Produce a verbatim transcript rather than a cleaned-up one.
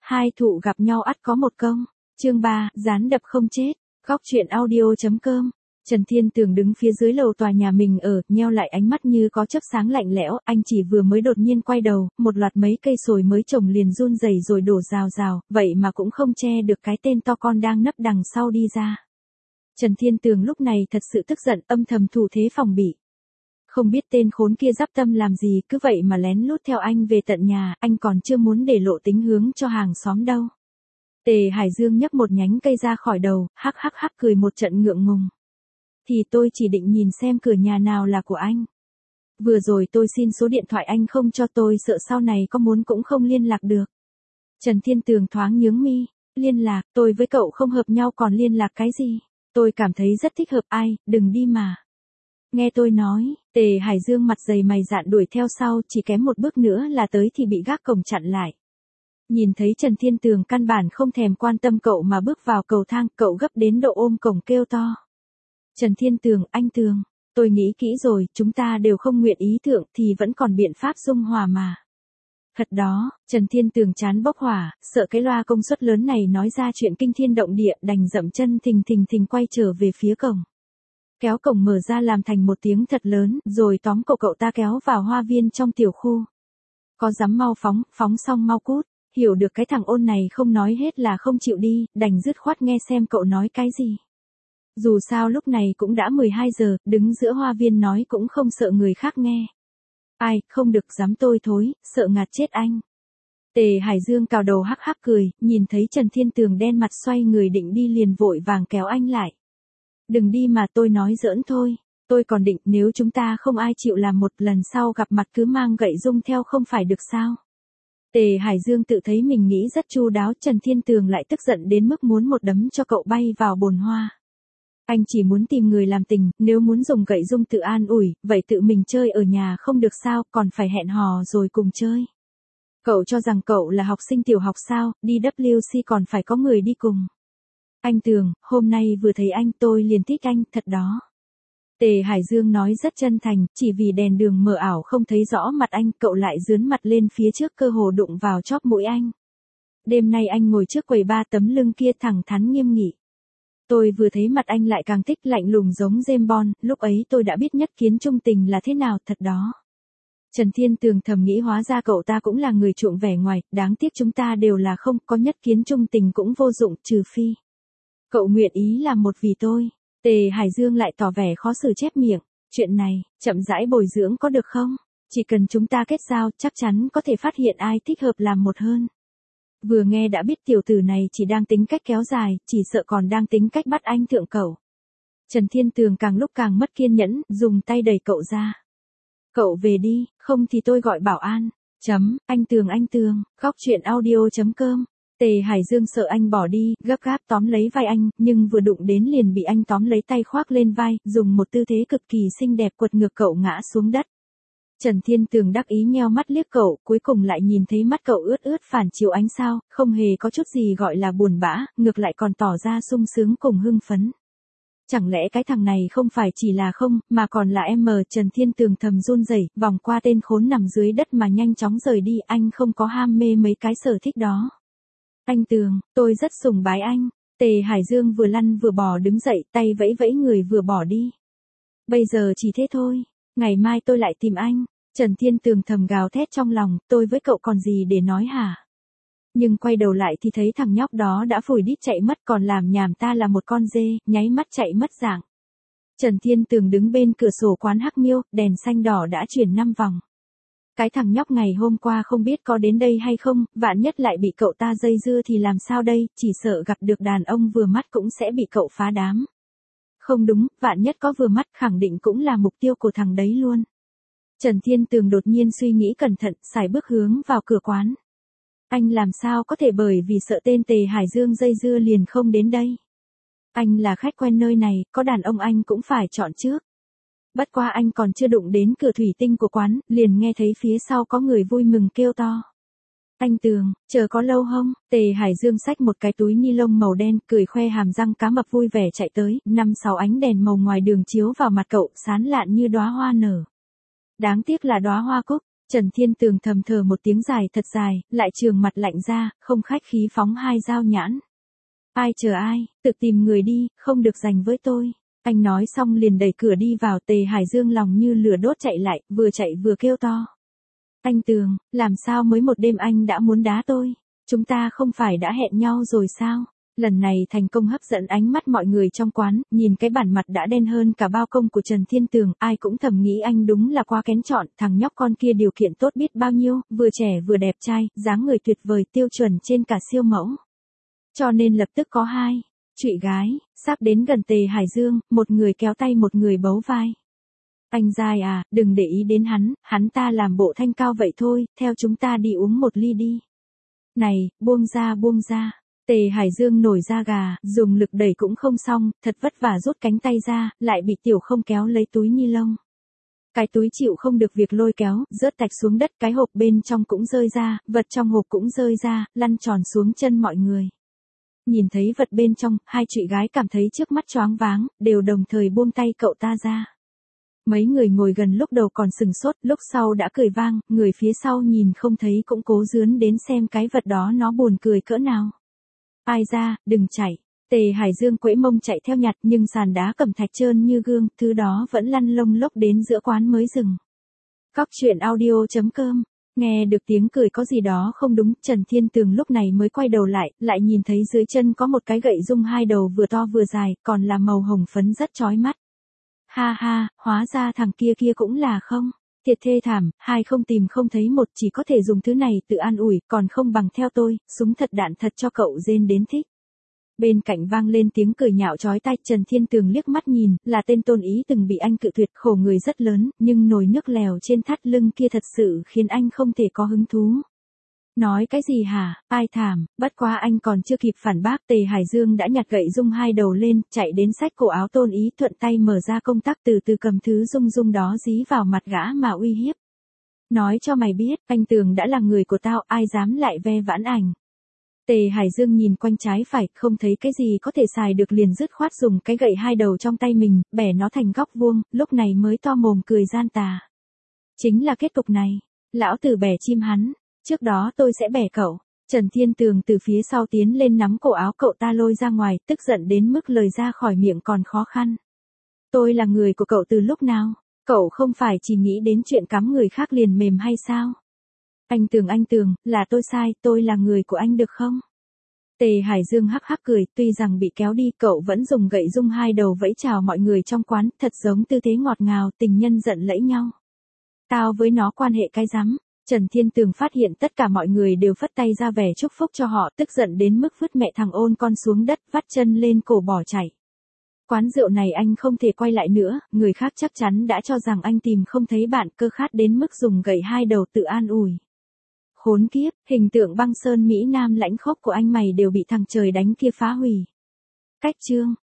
Hai thụ gặp nhau ắt có một công. Chương ba, gián đập không chết. Góc truyện audio.com. Trần Thiên Tường đứng phía dưới lầu tòa nhà mình ở, nheo lại ánh mắt như có chớp sáng lạnh lẽo, anh chỉ vừa mới đột nhiên quay đầu, một loạt mấy cây sồi mới trồng liền run rẩy rồi đổ rào rào, vậy mà cũng không che được cái tên to con đang nấp đằng sau đi ra. Trần Thiên Tường lúc này thật sự tức giận, âm thầm thủ thế phòng bị. Không biết tên khốn kia dắp tâm làm gì, cứ vậy mà lén lút theo anh về tận nhà, anh còn chưa muốn để lộ tính hướng cho hàng xóm đâu. Tề Hải Dương nhấc một nhánh cây ra khỏi đầu, hắc hắc hắc cười một trận ngượng ngùng. Thì tôi chỉ định nhìn xem cửa nhà nào là của anh. Vừa rồi tôi xin số điện thoại anh không cho tôi, sợ sau này có muốn cũng không liên lạc được. Trần Thiên Tường thoáng nhướng mi, liên lạc, tôi với cậu không hợp nhau còn liên lạc cái gì? Tôi cảm thấy rất thích hợp, ai, đừng đi mà. Nghe tôi nói, Tề Hải Dương mặt dày mày dạn đuổi theo sau, chỉ kém một bước nữa là tới thì bị gác cổng chặn lại. Nhìn thấy Trần Thiên Tường căn bản không thèm quan tâm cậu mà bước vào cầu thang, cậu gấp đến độ ôm cổng kêu to. Trần Thiên Tường, anh Tường, tôi nghĩ kỹ rồi, chúng ta đều không nguyện ý thượng thì vẫn còn biện pháp dung hòa mà. Thật đó, Trần Thiên Tường chán bốc hỏa, sợ cái loa công suất lớn này nói ra chuyện kinh thiên động địa, đành dậm chân thình thình thình quay trở về phía cổng. Kéo cổng mở ra làm thành một tiếng thật lớn, rồi tóm cậu cậu ta kéo vào hoa viên trong tiểu khu. Có dám mau phóng, phóng xong mau cút, hiểu được cái thằng ôn này không nói hết là không chịu đi, đành dứt khoát nghe xem cậu nói cái gì. Dù sao lúc này cũng đã mười hai giờ, đứng giữa hoa viên nói cũng không sợ người khác nghe. Ai, không được dám tôi thối, sợ ngạt chết anh. Tề Hải Dương cào đầu hắc hắc cười, nhìn thấy Trần Thiên Tường đen mặt xoay người định đi liền vội vàng kéo anh lại. Đừng đi mà, tôi nói giỡn thôi, tôi còn định nếu chúng ta không ai chịu làm một lần sau gặp mặt cứ mang gậy dung theo không phải được sao. Tề Hải Dương tự thấy mình nghĩ rất chu đáo, Trần Thiên Tường lại tức giận đến mức muốn một đấm cho cậu bay vào bồn hoa. Anh chỉ muốn tìm người làm tình, nếu muốn dùng gậy dung tự an ủi, vậy tự mình chơi ở nhà không được sao, còn phải hẹn hò rồi cùng chơi. Cậu cho rằng cậu là học sinh tiểu học sao, đi W C còn phải có người đi cùng. Anh Tường, hôm nay vừa thấy anh tôi liền thích anh, thật đó. Tề Hải Dương nói rất chân thành, chỉ vì đèn đường mờ ảo không thấy rõ mặt anh, cậu lại dướn mặt lên phía trước cơ hồ đụng vào chóp mũi anh. Đêm nay anh ngồi trước quầy ba, tấm lưng kia thẳng thắn nghiêm nghị. Tôi vừa thấy mặt anh lại càng thích, lạnh lùng giống James Bond, lúc ấy tôi đã biết nhất kiến trung tình là thế nào, thật đó. Trần Thiên Tường thầm nghĩ hóa ra cậu ta cũng là người chuộng vẻ ngoài, đáng tiếc chúng ta đều là không, có nhất kiến trung tình cũng vô dụng, trừ phi cậu nguyện ý làm một vì tôi. Tề Hải Dương lại tỏ vẻ khó xử chép miệng, chuyện này, chậm rãi bồi dưỡng có được không? Chỉ cần chúng ta kết giao, chắc chắn có thể phát hiện ai thích hợp làm một hơn. Vừa nghe đã biết tiểu tử này chỉ đang tính cách kéo dài, chỉ sợ còn đang tính cách bắt anh thượng cậu. Trần Thiên Tường càng lúc càng mất kiên nhẫn, dùng tay đẩy cậu ra. Cậu về đi, không thì tôi gọi bảo an. Chấm, anh Tường anh Tường, góc truyện audio.com. Tề Hải Dương sợ anh bỏ đi, gấp gáp tóm lấy vai anh, nhưng vừa đụng đến liền bị anh tóm lấy tay khoác lên vai, dùng một tư thế cực kỳ xinh đẹp quật ngược cậu ngã xuống đất. Trần Thiên Tường đắc ý nheo mắt liếc cậu, cuối cùng lại nhìn thấy mắt cậu ướt ướt phản chiếu ánh sao, không hề có chút gì gọi là buồn bã, ngược lại còn tỏ ra sung sướng cùng hưng phấn. Chẳng lẽ cái thằng này không phải chỉ là không, mà còn là em. Trần Thiên Tường thầm run rẩy, vòng qua tên khốn nằm dưới đất mà nhanh chóng rời đi, anh không có ham mê mấy cái sở thích đó. Anh Tường, tôi rất sùng bái anh. Tề Hải Dương vừa lăn vừa bò đứng dậy, tay vẫy vẫy người vừa bỏ đi. Bây giờ chỉ thế thôi, ngày mai tôi lại tìm anh. Trần Thiên Tường thầm gào thét trong lòng, tôi với cậu còn gì để nói hả? Nhưng quay đầu lại thì thấy thằng nhóc đó đã phủi đít chạy mất, còn làm nhảm ta là một con dê, nháy mắt chạy mất dạng. Trần Thiên Tường đứng bên cửa sổ quán Hắc Miêu, đèn xanh đỏ đã chuyển năm vòng. Cái thằng nhóc ngày hôm qua không biết có đến đây hay không, vạn nhất lại bị cậu ta dây dưa thì làm sao đây, chỉ sợ gặp được đàn ông vừa mắt cũng sẽ bị cậu phá đám. Không đúng, vạn nhất có vừa mắt khẳng định cũng là mục tiêu của thằng đấy luôn. Trần Thiên Tường đột nhiên suy nghĩ cẩn thận, sải bước hướng vào cửa quán. Anh làm sao có thể bởi vì sợ tên Tề Hải Dương dây dưa liền không đến đây. Anh là khách quen nơi này, có đàn ông anh cũng phải chọn trước. Bất quá anh còn chưa đụng đến cửa thủy tinh của quán, liền nghe thấy phía sau có người vui mừng kêu to. Anh Tường, chờ có lâu không? Tề Hải Dương xách một cái túi ni lông màu đen, cười khoe hàm răng cá mập vui vẻ chạy tới, năm sáu ánh đèn màu ngoài đường chiếu vào mặt cậu, sán lạn như đóa hoa nở. Đáng tiếc là đóa hoa cúc. Trần Thiên Tường thầm thở một tiếng dài thật dài, lại trường mặt lạnh ra, không khách khí phóng hai dao nhãn. Ai chờ ai, tự tìm người đi, không được giành với tôi. Anh nói xong liền đẩy cửa đi vào. Tề Hải Dương lòng như lửa đốt chạy lại, vừa chạy vừa kêu to. Anh Tường, làm sao mới một đêm anh đã muốn đá tôi? Chúng ta không phải đã hẹn nhau rồi sao? Lần này thành công hấp dẫn ánh mắt mọi người trong quán, nhìn cái bản mặt đã đen hơn cả bao công của Trần Thiên Tường, ai cũng thầm nghĩ anh đúng là quá kén chọn, thằng nhóc con kia điều kiện tốt biết bao nhiêu, vừa trẻ vừa đẹp trai, dáng người tuyệt vời, tiêu chuẩn trên cả siêu mẫu. Cho nên lập tức có hai trụy gái, sắp đến gần Tề Hải Dương, một người kéo tay một người bấu vai. Anh giai à, đừng để ý đến hắn, hắn ta làm bộ thanh cao vậy thôi, theo chúng ta đi uống một ly đi. Này, buông ra buông ra. Tề Hải Dương nổi da gà, dùng lực đẩy cũng không xong, thật vất vả rút cánh tay ra, lại bị Tiểu Không kéo lấy túi ni lông. Cái túi chịu không được việc lôi kéo, rớt tạch xuống đất, cái hộp bên trong cũng rơi ra, vật trong hộp cũng rơi ra, lăn tròn xuống chân mọi người. Nhìn thấy vật bên trong, hai chị gái cảm thấy trước mắt choáng váng, đều đồng thời buông tay cậu ta ra. Mấy người ngồi gần lúc đầu còn sừng sốt, lúc sau đã cười vang, người phía sau nhìn không thấy cũng cố dướn đến xem cái vật đó nó buồn cười cỡ nào. Ai ra, đừng chạy. Tề Hải Dương quẫy mông chạy theo nhặt, nhưng sàn đá cẩm thạch trơn như gương, thứ đó vẫn lăn lông lốc đến giữa quán mới dừng. Cóc truyện audio chấm com. Nghe được tiếng cười có gì đó không đúng, Trần Thiên Tường lúc này mới quay đầu lại, lại nhìn thấy dưới chân có một cái gậy rung hai đầu vừa to vừa dài, còn là màu hồng phấn rất chói mắt. Ha ha, hóa ra thằng kia kia cũng là không. Thiệt thê thảm, hai không tìm không thấy một, chỉ có thể dùng thứ này tự an ủi, còn không bằng theo tôi, súng thật đạn thật cho cậu rên đến thích. Bên cạnh vang lên tiếng cười nhạo chói tai, Trần Thiên Tường liếc mắt nhìn, là tên Tôn Ý từng bị anh cự tuyệt, khổ người rất lớn, nhưng nồi nước lèo trên thắt lưng kia thật sự khiến anh không thể có hứng thú. Nói cái gì hả, ai thảm, bất quá anh còn chưa kịp phản bác, Tề Hải Dương đã nhặt gậy rung hai đầu lên, chạy đến xách cổ áo Tôn Ý, thuận tay mở ra công tắc, từ từ cầm thứ rung rung đó dí vào mặt gã mà uy hiếp. Nói cho mày biết, anh Tường đã là người của tao, ai dám lại ve vãn ảnh. Tề Hải Dương nhìn quanh trái phải, không thấy cái gì có thể xài được liền dứt khoát dùng cái gậy hai đầu trong tay mình, bẻ nó thành góc vuông, lúc này mới to mồm cười gian tà. Chính là kết cục này, lão tử bẻ chim hắn, trước đó tôi sẽ bẻ cậu. Trần Thiên Tường từ phía sau tiến lên nắm cổ áo cậu ta lôi ra ngoài, tức giận đến mức lời ra khỏi miệng còn khó khăn. Tôi là người của cậu từ lúc nào? Cậu không phải chỉ nghĩ đến chuyện cắm người khác liền mềm hay sao? Anh Tường anh Tường, là tôi sai, tôi là người của anh được không? Tề Hải Dương hắc hắc cười, tuy rằng bị kéo đi, cậu vẫn dùng gậy rung hai đầu vẫy chào mọi người trong quán, thật giống tư thế ngọt ngào, tình nhân giận lẫy nhau. Tao với nó quan hệ cái rắm. Trần Thiên Tường phát hiện tất cả mọi người đều phất tay ra vẻ chúc phúc cho họ, tức giận đến mức vứt mẹ thằng ôn con xuống đất, vắt chân lên cổ bỏ chạy. Quán rượu này anh không thể quay lại nữa, người khác chắc chắn đã cho rằng anh tìm không thấy bạn, cơ khát đến mức dùng gậy hai đầu tự an ủi. Khốn kiếp, hình tượng băng sơn Mỹ Nam lãnh khốc của anh mày đều bị thằng trời đánh kia phá hủy. Cách chương